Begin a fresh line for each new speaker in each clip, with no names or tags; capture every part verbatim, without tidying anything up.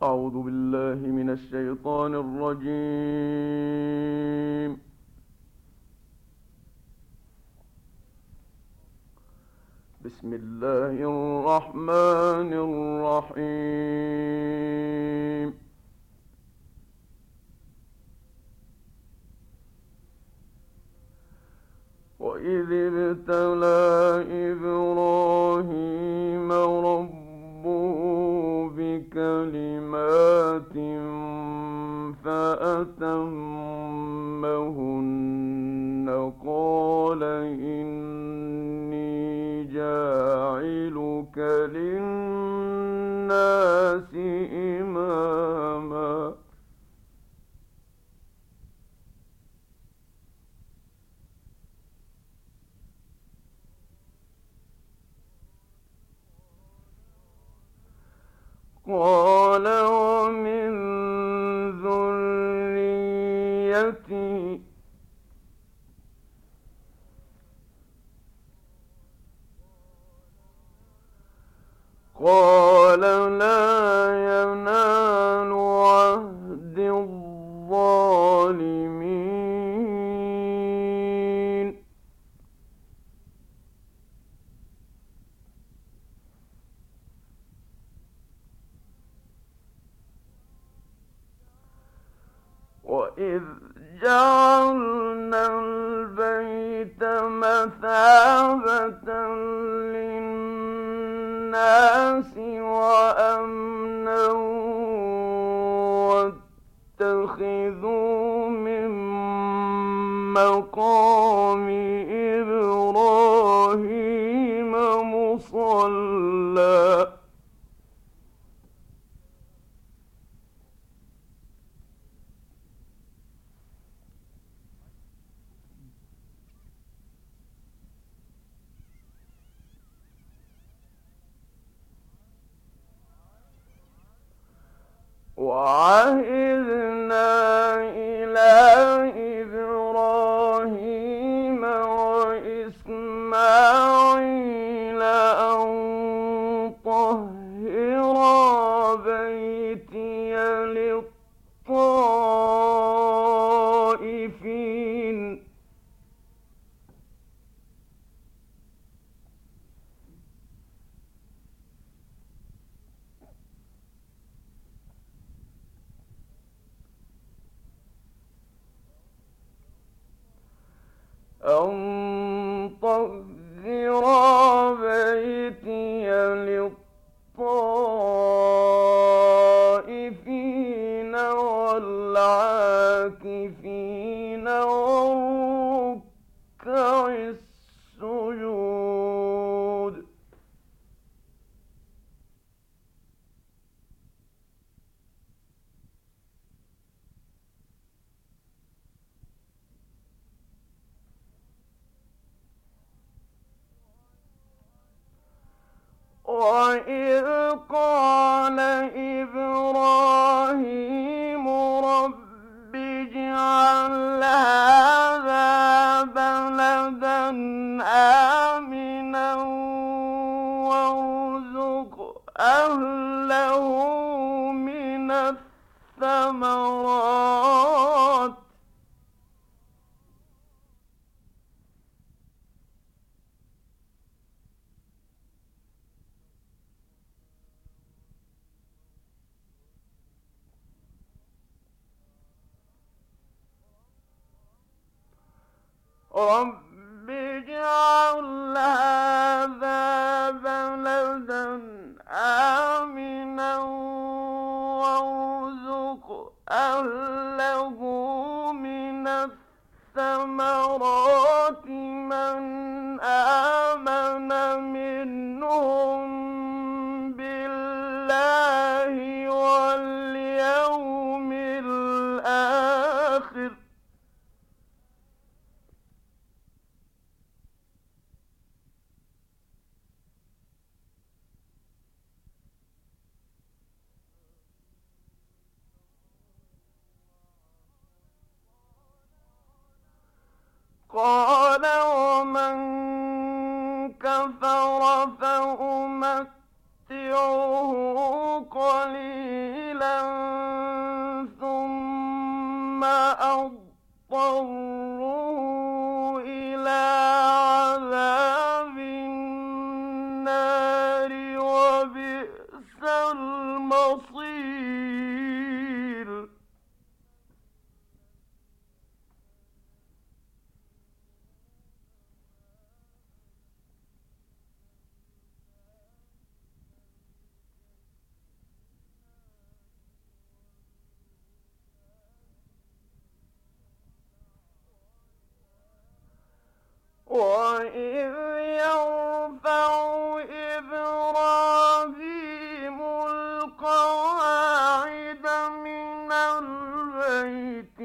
أعوذ بالله من الشيطان الرجيم. بسم الله الرحمن الرحيم. وإذ ابتلى إبراهيم ربه بكلمات فأتمهن قال إني جاعلك للناس إماما. قال ومن ذريتي. قال لا ينال عهد الظالمين. وإذ جعلنا البيت مثابة للناس وأمنا واتخذوا من مقام إبراهيم مصلى. وعهدنا إلى إبراهيم وإسماعيل أن طهرا بيتي للطائفين أن طهر بيتي للطائفين والعاكفين والركع السجود. وإذ قال إبراهيم رب اجعل هذا بلدا آمنا وارزق أهله من الثمرات. رب اجعل هذا بلدا آمنا وارزق أهله من الثمرات من آمن منهم بالله واليوم الآخر. قال ومن كفر فأمتعه قليلا وإذ يرفع إبراهيم القواعد من البيت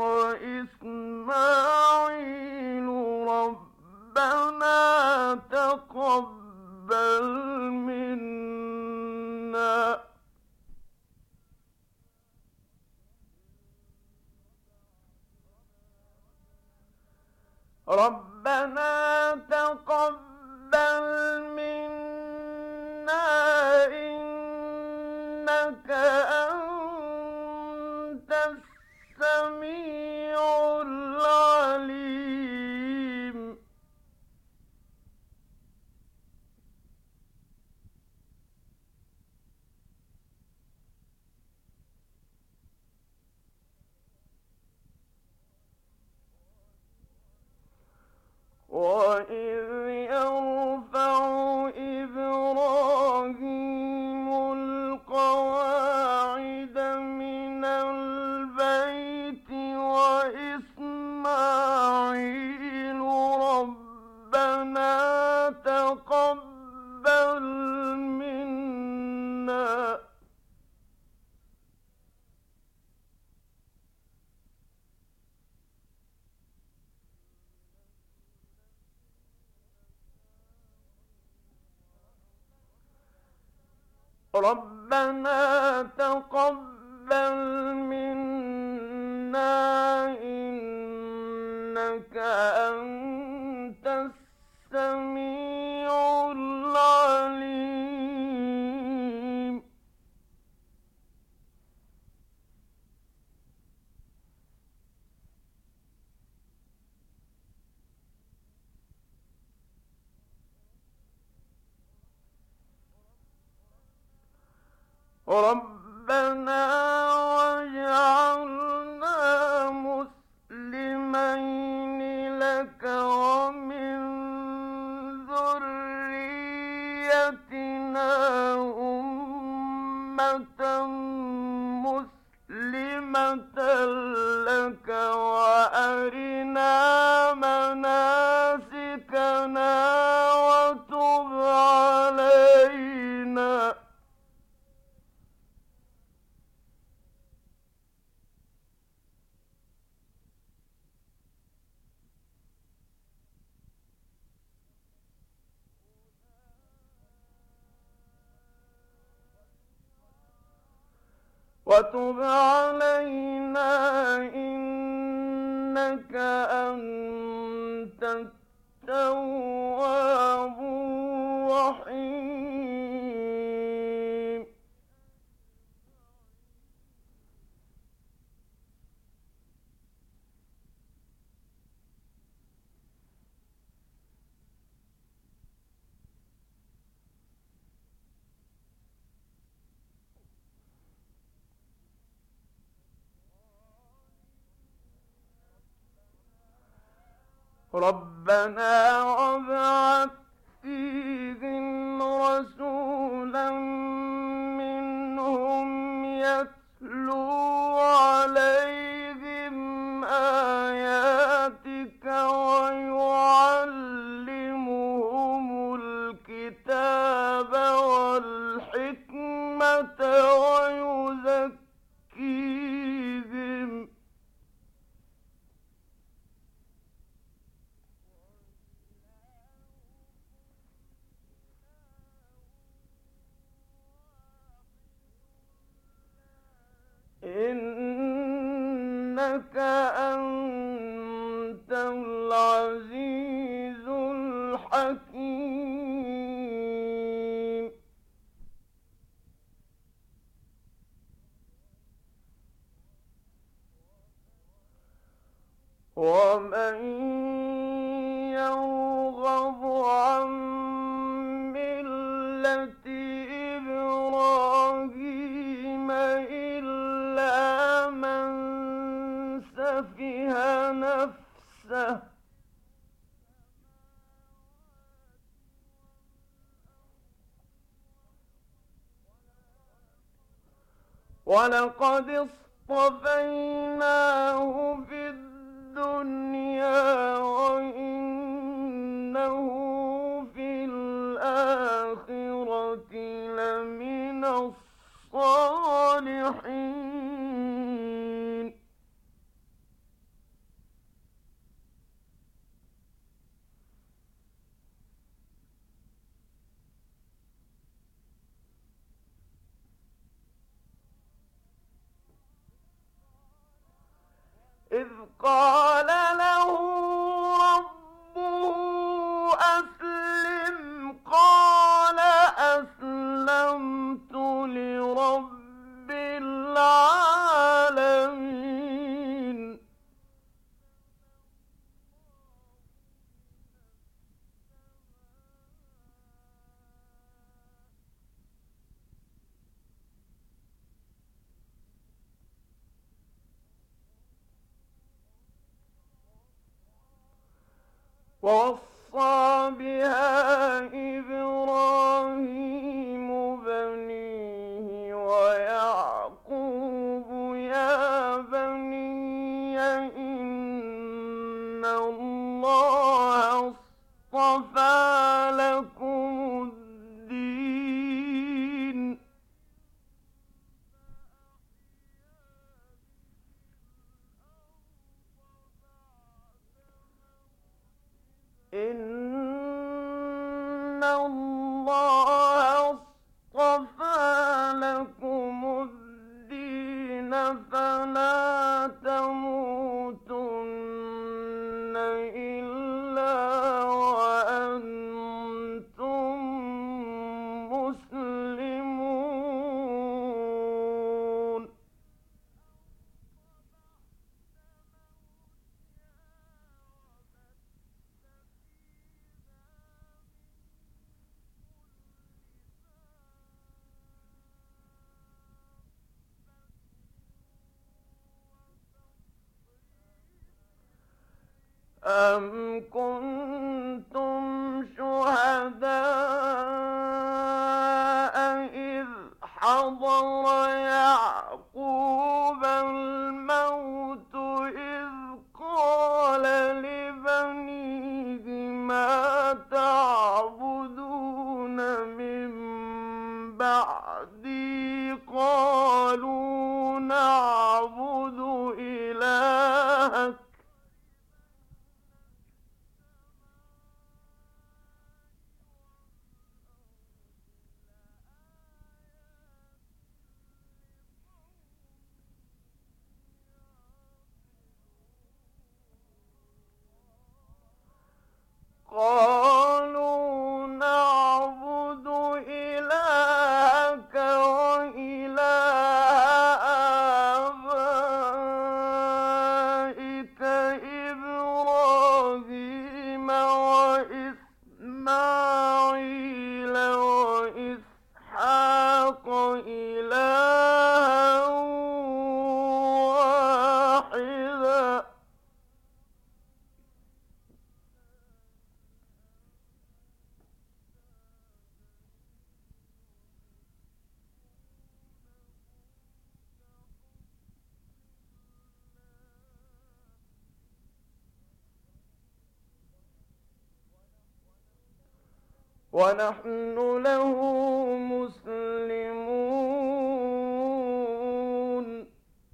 وإسماعيل ربنا تقبل منا ربنا تقبل منا إنك أنت السميع العليم وإذ يرفع إبراهيم القواعد من البيت وإسماعيل ربنا تقبل منا ربنا تقبل منا إنك أنت السميع العليم ربنا واجعلنا مسلمين لك ومن ذريتنا أمة مسلمة لك وأرنا مناسكنا وتب علينا وتب علينا إنك أنت التواب الرحيم ربنا وابعث فيهم رسولا منهم يتلو عليهم آياتك ويعلمهم الكتاب والحكمة ويزكيهم إنك أنت العزيز الحكيم ومن يرغب عن ملة إبراهيم إلا من سفه نفسه ولقد اصطفيناه في الدنيا وإنه إذ قال له ربه أسلم قال أسلمت لرب العالمين ووصى بها إبراهيم بنيه ويعقوب يا بني إن الله اصطفى لكم الدين إن الله اصطفى لكم الدين فلا تموتن إلا وأنتم مسلمون أم كنتم شهداء إذ حضر يعقوب الموت إذ قال لبنيه ما تعبدون من بعدي قالوا نعبد إلهك قالوا نعبد إلهك وإله آبائك إبراهيم وإسماعيل وإسحاق إلها واحدا ونحن له مسلمون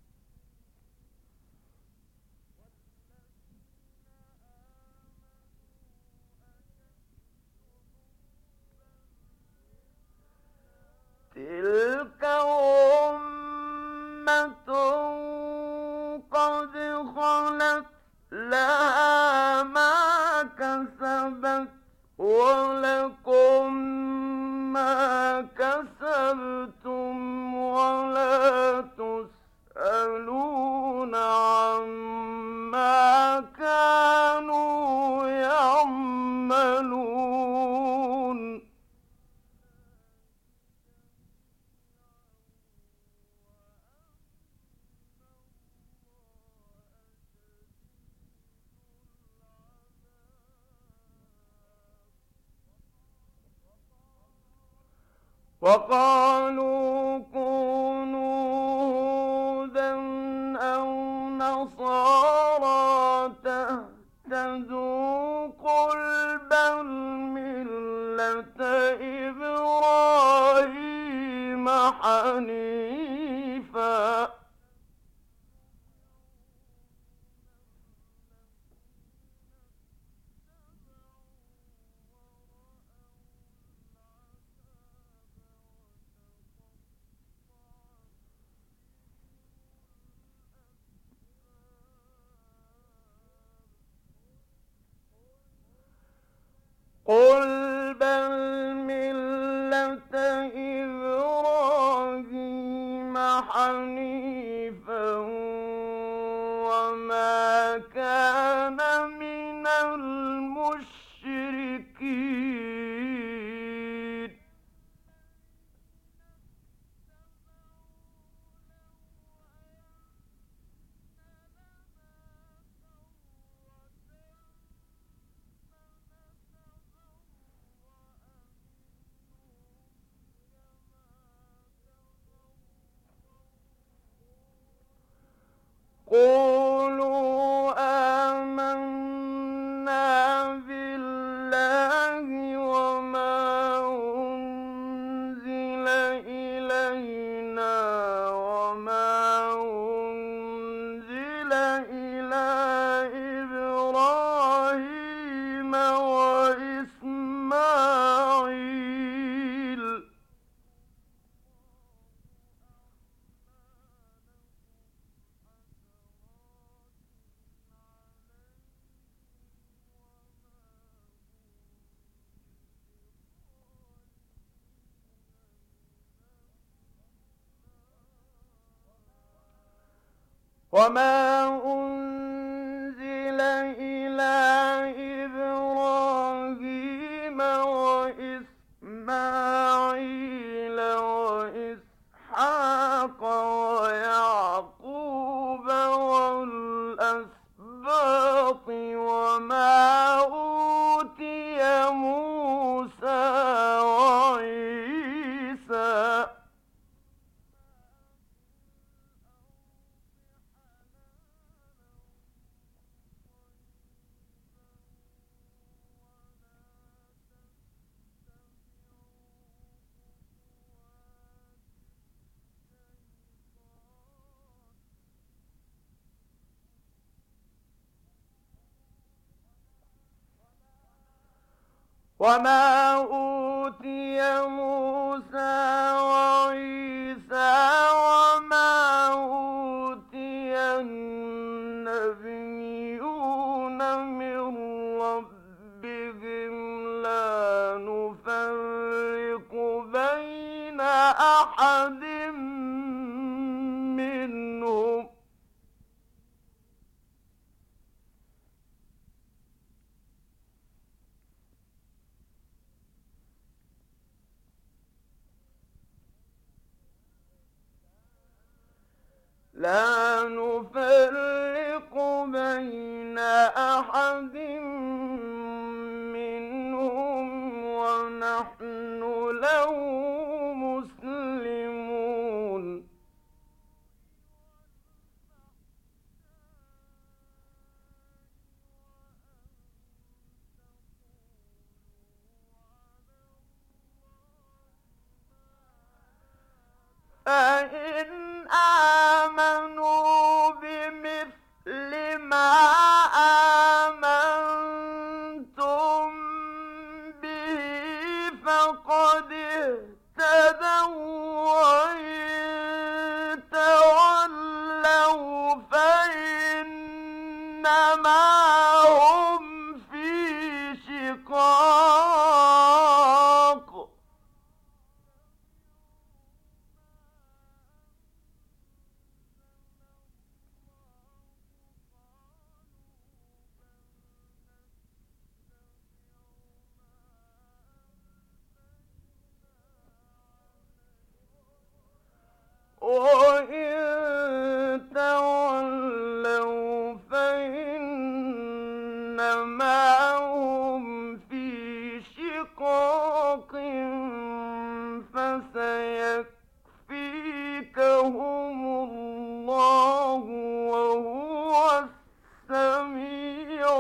تلك أمة قد خلت لها ما كسبت ولكم ما كسبتم ولا تسألون عما كانوا يعملون وقالوا كونوا هودا أو نصارى تهتدوا قل بل ملة إبراهيم حنيفا وما أنزل إلى إبراهيم وإسماعيل وإسحاق ويعقوب والأسباط وما أوتي موسى وعيسى وما أوتي موسى وعيسى وما أوتي النبيون من ربهم لا نفرق بين أحد منهم لا نفرق بين أحد منهم ونحن له مسلمون فإن آمنوا بمثل ما آمنتم به فقد اهتدوا وإن تولوا فإنما هم في شقاق وإن تولوا فإنما هم في شقاق فسيكفيكهم الله وهو السميع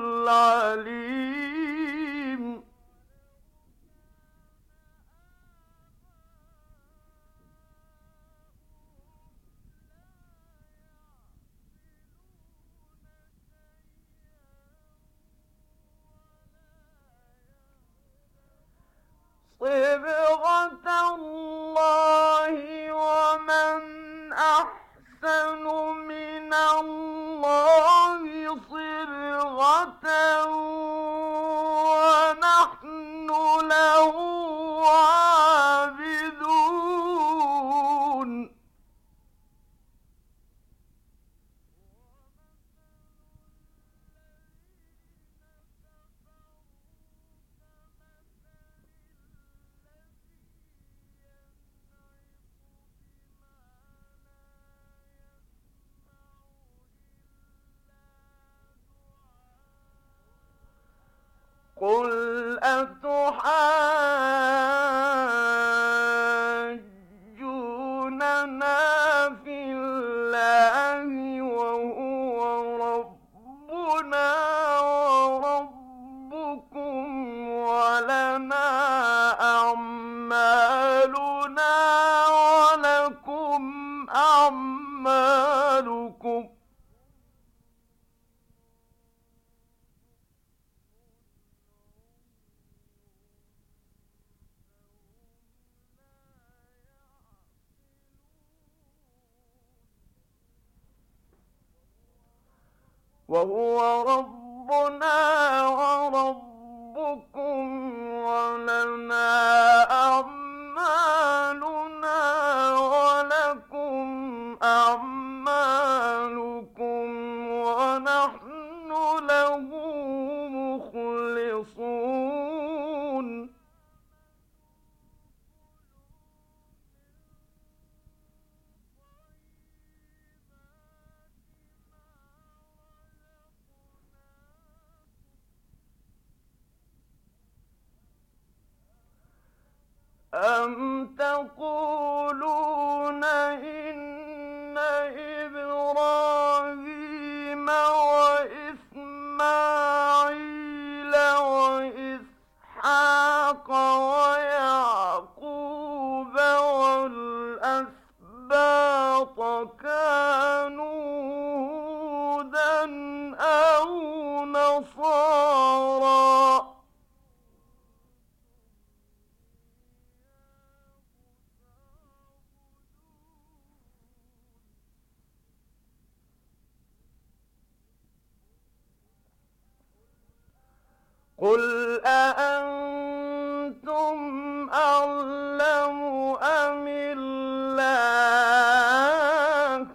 العليم صبغة الله ومن أحسن من الله صبغة ونحن له عابدون قل أتحاجوننا في الله وهو ربنا وربكم ولنا أعمالنا ولكم أعمالكم وهو ربنا وربكم ولنا أعمالنا ولكم أعمالكم أَمْ تَقُولُونَ إِنَّ إِبْرَاهِيمَ وَإِسْمَاعِيلَ وَإِسْحَاقَ وَيَعْقُوبَ وَالْأَسْبَاطَ كَانُوا هُودًا أَوْ نَصَارَىٰ ۗ قُلْ أَأَنتُمْ أَعْلَمُ أَمِ اللَّهُ ۗ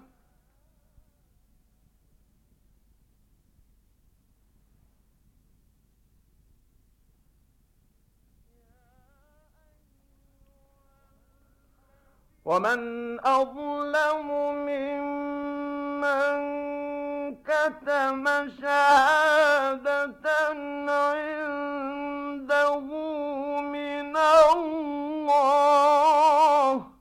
وَمَنْ أَظْلَمُ مِمَّن كَتَمَ شَهَادَةً عِندَهُ مِنَ اللَّهِ ۗ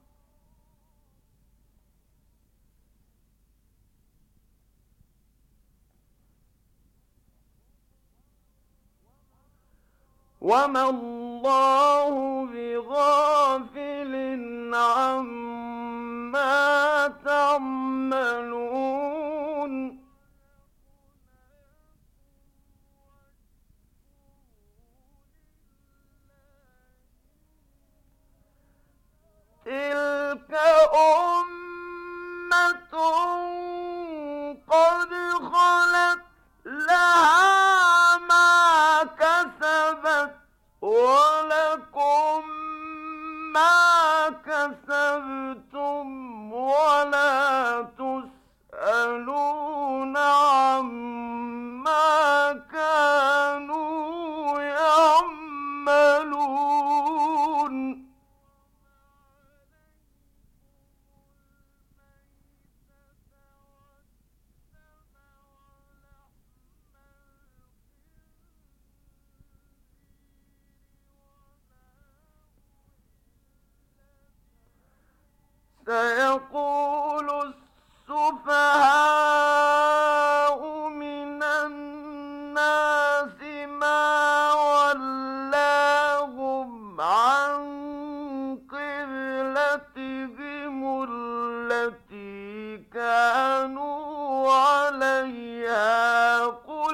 وَمَا اللَّهُ بِغَافِلٍ عَمَّا تَعْمَلُونَ. تِلْكَ أُمَّةٌ قَدْ خَلَتْ لَهَا مَا كَسَبَتْ وَلَكُم مَّا كَسَبْتُمْ وَلَا تُسْأَلُونَ عَمَّا كَانُوا يَعْمَلُونَ. سيقول السفهاء من الناس ما ولاهم عن قبلتهم التي كانوا عليها قل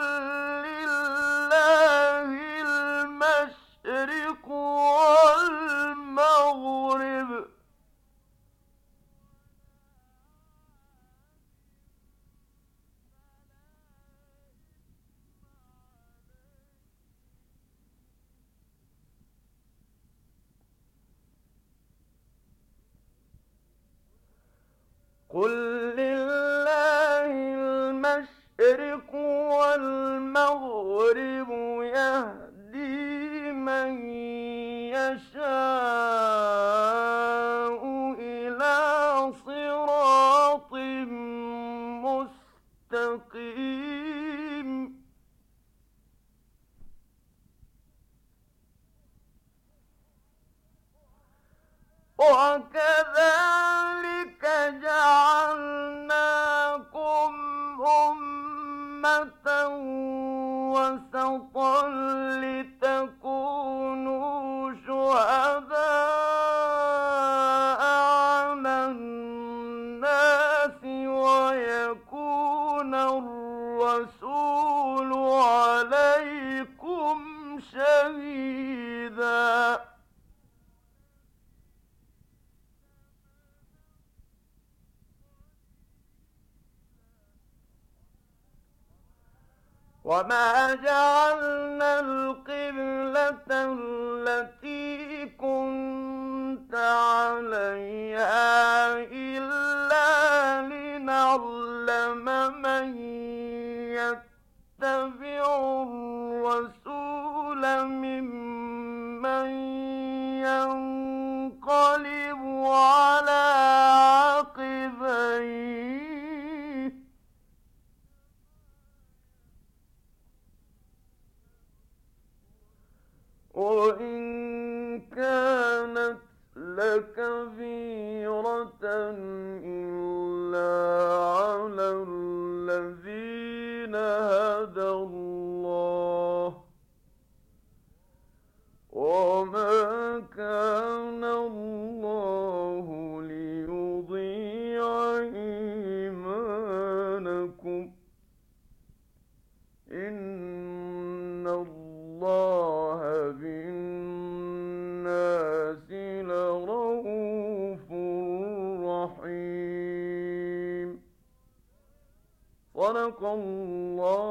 لله المشرق والمغرب قل لله المشرق والمغرب يهدي من يشاء إلى صراط مستقيم. وكذلك جعلناكم أمة وسطا لتكونوا شهداء على الناس ويكون الرسول عليكم شهيدا. وما جعلنا القبلة التي كنت عليها إلا لنعلم من يتبع الرسول ممن ينقلب على عقبيه وإن كانت لكبيرة إلا على الذين هدى الله وما كان الله ليضيع إيمانكم إن الله بالناس لرءوف رحيم. صدق الله